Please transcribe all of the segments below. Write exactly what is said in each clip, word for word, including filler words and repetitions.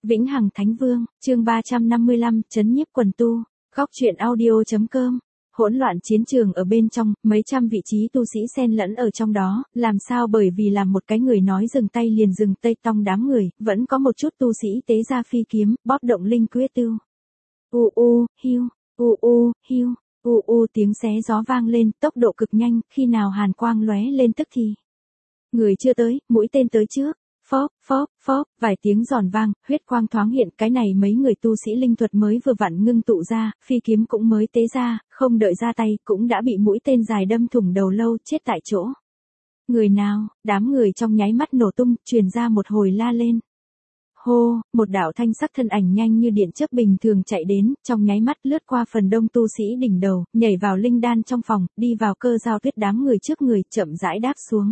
Vĩnh Hằng Thánh Vương, chương ba trăm năm mươi lăm, trấn nhiếp quần tu, góc truyện audio.com. Hỗn loạn chiến trường ở bên trong, mấy trăm vị trí tu sĩ xen lẫn ở trong đó, làm sao bởi vì làm một cái người nói dừng tay liền dừng tay tong đám người, vẫn có một chút tu sĩ tế ra phi kiếm, bóp động linh quyết tiêu. U u, hiu, u u, hiu, u u tiếng xé gió vang lên, tốc độ cực nhanh, khi nào hàn quang lóe lên tức thì. Người chưa tới, mũi tên tới trước. Phóp, phóp, phóp, vài tiếng giòn vang, huyết quang thoáng hiện, cái này mấy người tu sĩ linh thuật mới vừa vặn ngưng tụ ra, phi kiếm cũng mới tế ra, không đợi ra tay, cũng đã bị mũi tên dài đâm thủng đầu lâu, chết tại chỗ. Người nào, đám người trong nháy mắt nổ tung, truyền ra một hồi la lên. Hô, một đạo thanh sắc thân ảnh nhanh như điện chớp bình thường chạy đến, trong nháy mắt lướt qua phần đông tu sĩ đỉnh đầu, nhảy vào linh đan trong phòng, đi vào cơ giao tuyết đám người trước người, chậm rãi đáp xuống.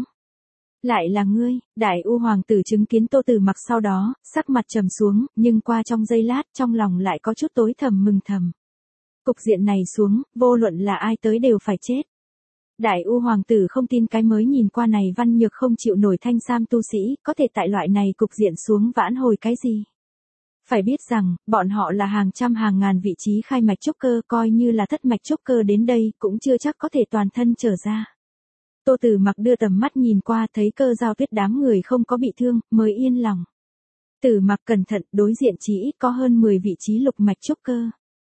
Lại là ngươi, Đại U Hoàng tử chứng kiến Tô Tử Mặc sau đó, sắc mặt trầm xuống, nhưng qua trong giây lát, trong lòng lại có chút tối thầm mừng thầm. Cục diện này xuống, vô luận là ai tới đều phải chết. Đại U Hoàng tử không tin cái mới nhìn qua này văn nhược không chịu nổi thanh sam tu sĩ, có thể tại loại này cục diện xuống vãn hồi cái gì. Phải biết rằng, bọn họ là hàng trăm hàng ngàn vị trí khai mạch trúc cơ, coi như là thất mạch trúc cơ đến đây, cũng chưa chắc có thể toàn thân trở ra. Tô Tử Mặc đưa tầm mắt nhìn qua, thấy cơ giao tuyết đám người không có bị thương, mới yên lòng. Tử Mặc cẩn thận, đối diện chỉ ít có hơn mười vị trí lục mạch trúc cơ.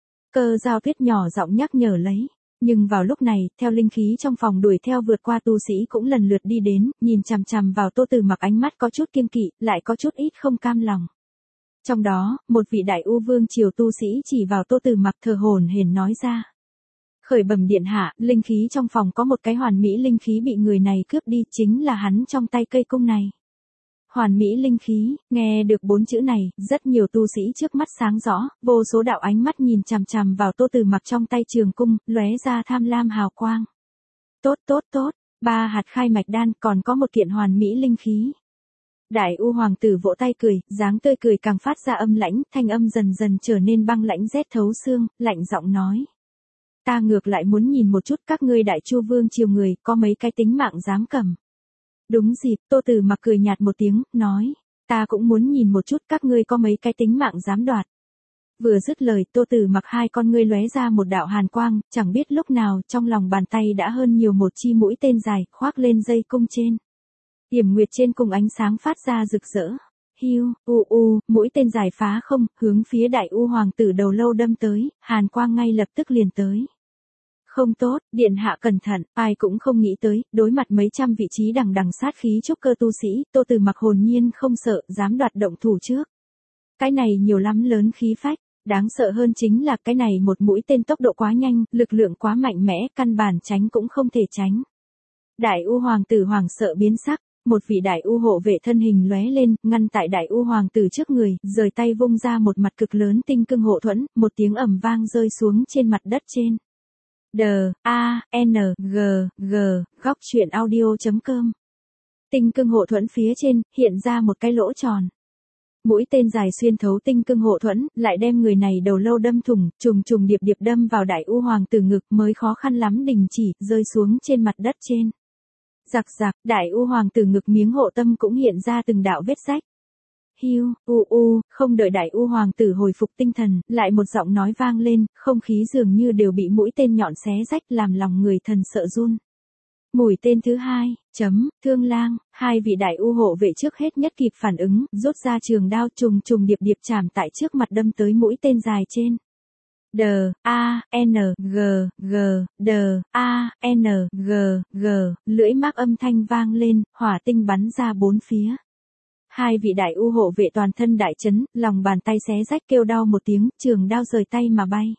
Cơ giao tuyết nhỏ giọng nhắc nhở lấy. Nhưng vào lúc này, theo linh khí trong phòng đuổi theo vượt qua tu sĩ cũng lần lượt đi đến, nhìn chằm chằm vào Tô Tử Mặc ánh mắt có chút kiêng kỵ, lại có chút ít không cam lòng. Trong đó, một vị Đại U Vương triều tu sĩ chỉ vào Tô Tử Mặc thờ hổn hển nói ra. Khởi bẩm điện hạ, linh khí trong phòng có một cái hoàn mỹ linh khí bị người này cướp đi, chính là hắn trong tay cây cung này. Hoàn mỹ linh khí, nghe được bốn chữ này, rất nhiều tu sĩ trước mắt sáng rõ, vô số đạo ánh mắt nhìn chằm chằm vào Tô Tử Mặc trong tay trường cung, lóe ra tham lam hào quang. Tốt tốt tốt, ba hạt khai mạch đan, còn có một kiện hoàn mỹ linh khí. Đại U Hoàng tử vỗ tay cười, dáng tươi cười càng phát ra âm lãnh, thanh âm dần dần trở nên băng lãnh rét thấu xương, lạnh giọng nói. Ta ngược lại muốn nhìn một chút các ngươi Đại Chu Vương triều người, có mấy cái tính mạng dám cầm. Đúng dịp, Tô Tử Mặc cười nhạt một tiếng, nói, ta cũng muốn nhìn một chút các ngươi có mấy cái tính mạng dám đoạt. Vừa dứt lời, Tô Tử Mặc hai con ngươi lóe ra một đạo hàn quang, chẳng biết lúc nào trong lòng bàn tay đã hơn nhiều một chi mũi tên dài, khoác lên dây cung trên. Điểm nguyệt trên cùng ánh sáng phát ra rực rỡ. Hiu, u u, mũi tên dài phá không, hướng phía Đại U Hoàng tử đầu lâu đâm tới, hàn quang ngay lập tức liền tới. Không tốt, điện hạ cẩn thận, ai cũng không nghĩ tới, đối mặt mấy trăm vị trí đằng đằng sát khí trúc cơ tu sĩ, Tô Tử Mặc hồn nhiên không sợ, dám đoạt động thủ trước. Cái này nhiều lắm lớn khí phách, đáng sợ hơn chính là cái này một mũi tên tốc độ quá nhanh, lực lượng quá mạnh mẽ, căn bản tránh cũng không thể tránh. Đại U Hoàng tử hoàng sợ biến sắc. Một vị Đại U hộ vệ thân hình lóe lên, ngăn tại Đại U Hoàng tử trước người, rời tay vung ra một mặt cực lớn tinh cương hộ thuẫn, một tiếng ầm vang rơi xuống trên mặt đất trên. D, A, N, G, G, góc truyện audio.com. Tinh cương hộ thuẫn phía trên, hiện ra một cái lỗ tròn. Mũi tên dài xuyên thấu tinh cương hộ thuẫn, lại đem người này đầu lâu đâm thủng, trùng trùng điệp điệp đâm vào Đại U Hoàng tử ngực mới khó khăn lắm đình chỉ, rơi xuống trên mặt đất trên. Giặc giặc, Đại U Hoàng tử ngực miếng hộ tâm cũng hiện ra từng đạo vết rách. Hiu, u u, không đợi Đại U Hoàng tử hồi phục tinh thần, lại một giọng nói vang lên, không khí dường như đều bị mũi tên nhọn xé rách làm lòng người thần sợ run. Mũi tên thứ hai, chấm, Thương Lang, hai vị Đại U hộ vệ trước hết nhất kịp phản ứng, rút ra trường đao trùng trùng điệp điệp chạm tại trước mặt đâm tới mũi tên dài trên. D, A, N, G, G, D, A, N, G, G, lưỡi mác âm thanh vang lên, hỏa tinh bắn ra bốn phía. Hai vị Đại U hộ vệ toàn thân đại chấn, lòng bàn tay xé rách kêu đau một tiếng, trường đao rời tay mà bay.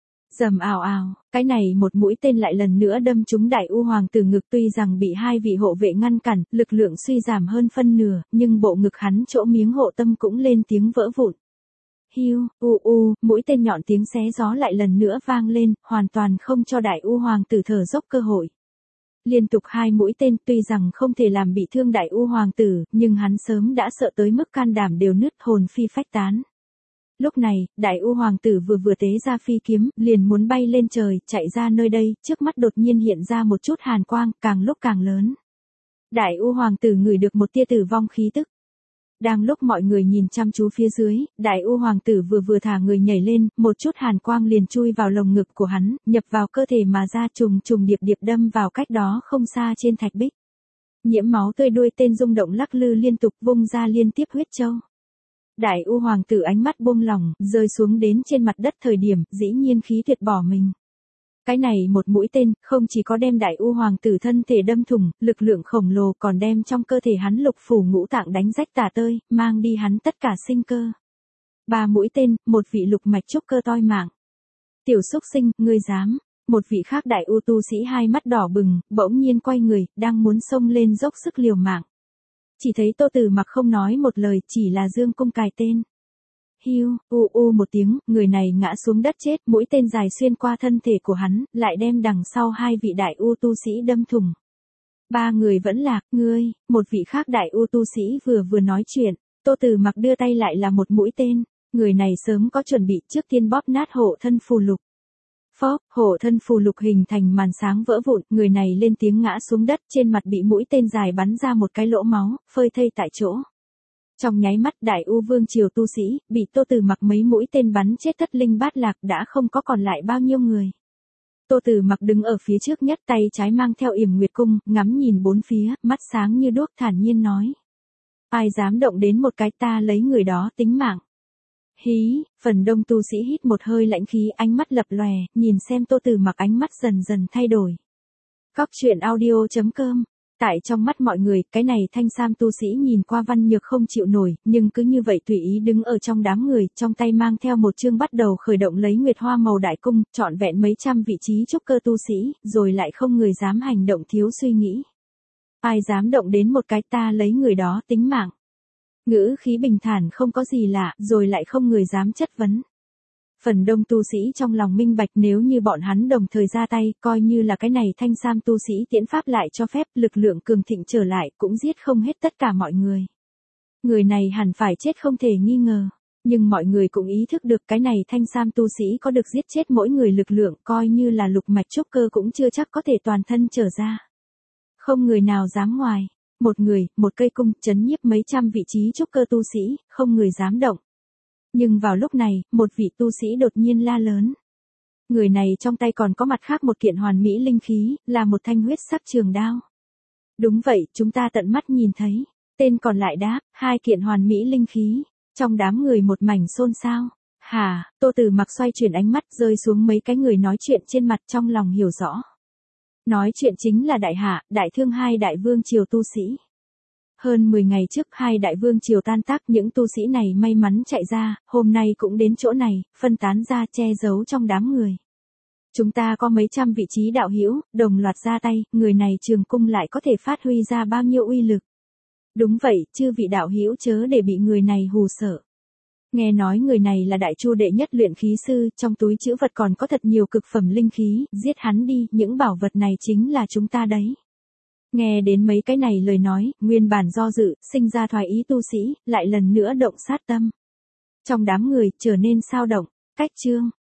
Rầm ào ào, cái này một mũi tên lại lần nữa đâm trúng Đại U Hoàng tử ngực, tuy rằng bị hai vị hộ vệ ngăn cản, lực lượng suy giảm hơn phân nửa, nhưng bộ ngực hắn chỗ miếng hộ tâm cũng lên tiếng vỡ vụn. Hiu, u u, mũi tên nhọn tiếng xé gió lại lần nữa vang lên, hoàn toàn không cho Đại U Hoàng tử thở dốc cơ hội. Liên tục hai mũi tên, tuy rằng không thể làm bị thương Đại U Hoàng tử, nhưng hắn sớm đã sợ tới mức can đảm đều nứt, hồn phi phách tán. Lúc này, Đại U Hoàng tử vừa vừa tế ra phi kiếm, liền muốn bay lên trời, chạy ra nơi đây, trước mắt đột nhiên hiện ra một chút hàn quang, càng lúc càng lớn. Đại U Hoàng tử ngửi được một tia tử vong khí tức. Đang lúc mọi người nhìn chăm chú phía dưới, Đại U hoàng tử vừa vừa thả người nhảy lên, một chút hàn quang liền chui vào lồng ngực của hắn, nhập vào cơ thể mà ra trùng trùng điệp điệp đâm vào cách đó không xa trên thạch bích. Nhiễm máu tươi đuôi tên rung động lắc lư liên tục vung ra liên tiếp huyết châu. Đại U hoàng tử ánh mắt buông lỏng, rơi xuống đến trên mặt đất thời điểm, dĩ nhiên khí tuyệt bỏ mình. Cái này một mũi tên, không chỉ có đem Đại U hoàng tử thân thể đâm thủng, lực lượng khổng lồ còn đem trong cơ thể hắn lục phủ ngũ tạng đánh rách tả tơi, mang đi hắn tất cả sinh cơ. Ba mũi tên, một vị lục mạch trúc cơ toi mạng. Tiểu xúc sinh, ngươi dám. Một vị khác Đại U tu sĩ hai mắt đỏ bừng, bỗng nhiên quay người, đang muốn xông lên dốc sức liều mạng. Chỉ thấy Tô Tử Mặc không nói một lời, chỉ là dương cung cài tên. Hiu, u u một tiếng, người này ngã xuống đất chết, mũi tên dài xuyên qua thân thể của hắn, lại đem đằng sau hai vị Đại U tu sĩ đâm thủng. Ba người vẫn lạc, ngươi, một vị khác Đại U tu sĩ vừa vừa nói chuyện, Tô Tử Mặc đưa tay lại là một mũi tên, người này sớm có chuẩn bị, trước tiên bóp nát hộ thân phù lục. Phóp, hộ thân phù lục hình thành màn sáng vỡ vụn, người này lên tiếng ngã xuống đất, trên mặt bị mũi tên dài bắn ra một cái lỗ máu, phơi thây tại chỗ. Trong nháy mắt Đại U vương triều tu sĩ, bị Tô Tử Mặc mấy mũi tên bắn chết thất linh bát lạc đã không có còn lại bao nhiêu người. Tô Tử Mặc đứng ở phía trước nhất, tay trái mang theo yểm nguyệt cung, ngắm nhìn bốn phía, mắt sáng như đuốc thản nhiên nói. Ai dám động đến một cái ta lấy người đó tính mạng. Hí, phần đông tu sĩ hít một hơi lãnh khí, ánh mắt lập lòe, nhìn xem Tô Tử Mặc ánh mắt dần dần thay đổi. Góc truyện audio chấm com. Tại trong mắt mọi người, cái này thanh sam tu sĩ nhìn qua văn nhược không chịu nổi, nhưng cứ như vậy tùy ý đứng ở trong đám người, trong tay mang theo một chương bắt đầu khởi động lấy nguyệt hoa màu đại cung, trọn vẹn mấy trăm vị trí trúc cơ tu sĩ, rồi lại không người dám hành động thiếu suy nghĩ. Ai dám động đến một cái ta lấy người đó tính mạng. Ngữ khí bình thản không có gì lạ, rồi lại không người dám chất vấn. Phần đông tu sĩ trong lòng minh bạch, nếu như bọn hắn đồng thời ra tay, coi như là cái này thanh sam tu sĩ tiễn pháp lại cho phép, lực lượng cường thịnh trở lại cũng giết không hết tất cả mọi người. Người này hẳn phải chết không thể nghi ngờ. Nhưng mọi người cũng ý thức được cái này thanh sam tu sĩ có được giết chết mỗi người lực lượng, coi như là lục mạch trúc cơ cũng chưa chắc có thể toàn thân trở ra. Không người nào dám ngoài. Một người, một cây cung, chấn nhiếp mấy trăm vị trí trúc cơ tu sĩ, không người dám động. Nhưng vào lúc này, một vị tu sĩ đột nhiên la lớn. Người này trong tay còn có mặt khác một kiện hoàn mỹ linh khí, là một thanh huyết sắc trường đao. Đúng vậy, chúng ta tận mắt nhìn thấy. Tên còn lại đáp, hai kiện hoàn mỹ linh khí. Trong đám người một mảnh xôn xao. Hà, Tô Tử Mặc xoay chuyển ánh mắt rơi xuống mấy cái người nói chuyện trên mặt, trong lòng hiểu rõ. Nói chuyện chính là Đại Hạ, Đại Thương hai đại vương triều tu sĩ. Hơn mười ngày trước hai đại vương triều tan tác, những tu sĩ này may mắn chạy ra, hôm nay cũng đến chỗ này, phân tán ra che giấu trong đám người. Chúng ta có mấy trăm vị trí đạo hữu, đồng loạt ra tay, người này trường cung lại có thể phát huy ra bao nhiêu uy lực. Đúng vậy, chư vị đạo hữu chớ để bị người này hù sợ. Nghe nói người này là đại chu đệ nhất luyện khí sư, trong túi trữ vật còn có thật nhiều cực phẩm linh khí, giết hắn đi, những bảo vật này chính là chúng ta đấy. Nghe đến mấy cái này lời nói, nguyên bản do dự, sinh ra thoái ý tu sĩ, lại lần nữa động sát tâm. Trong đám người, trở nên sao động, cách chương.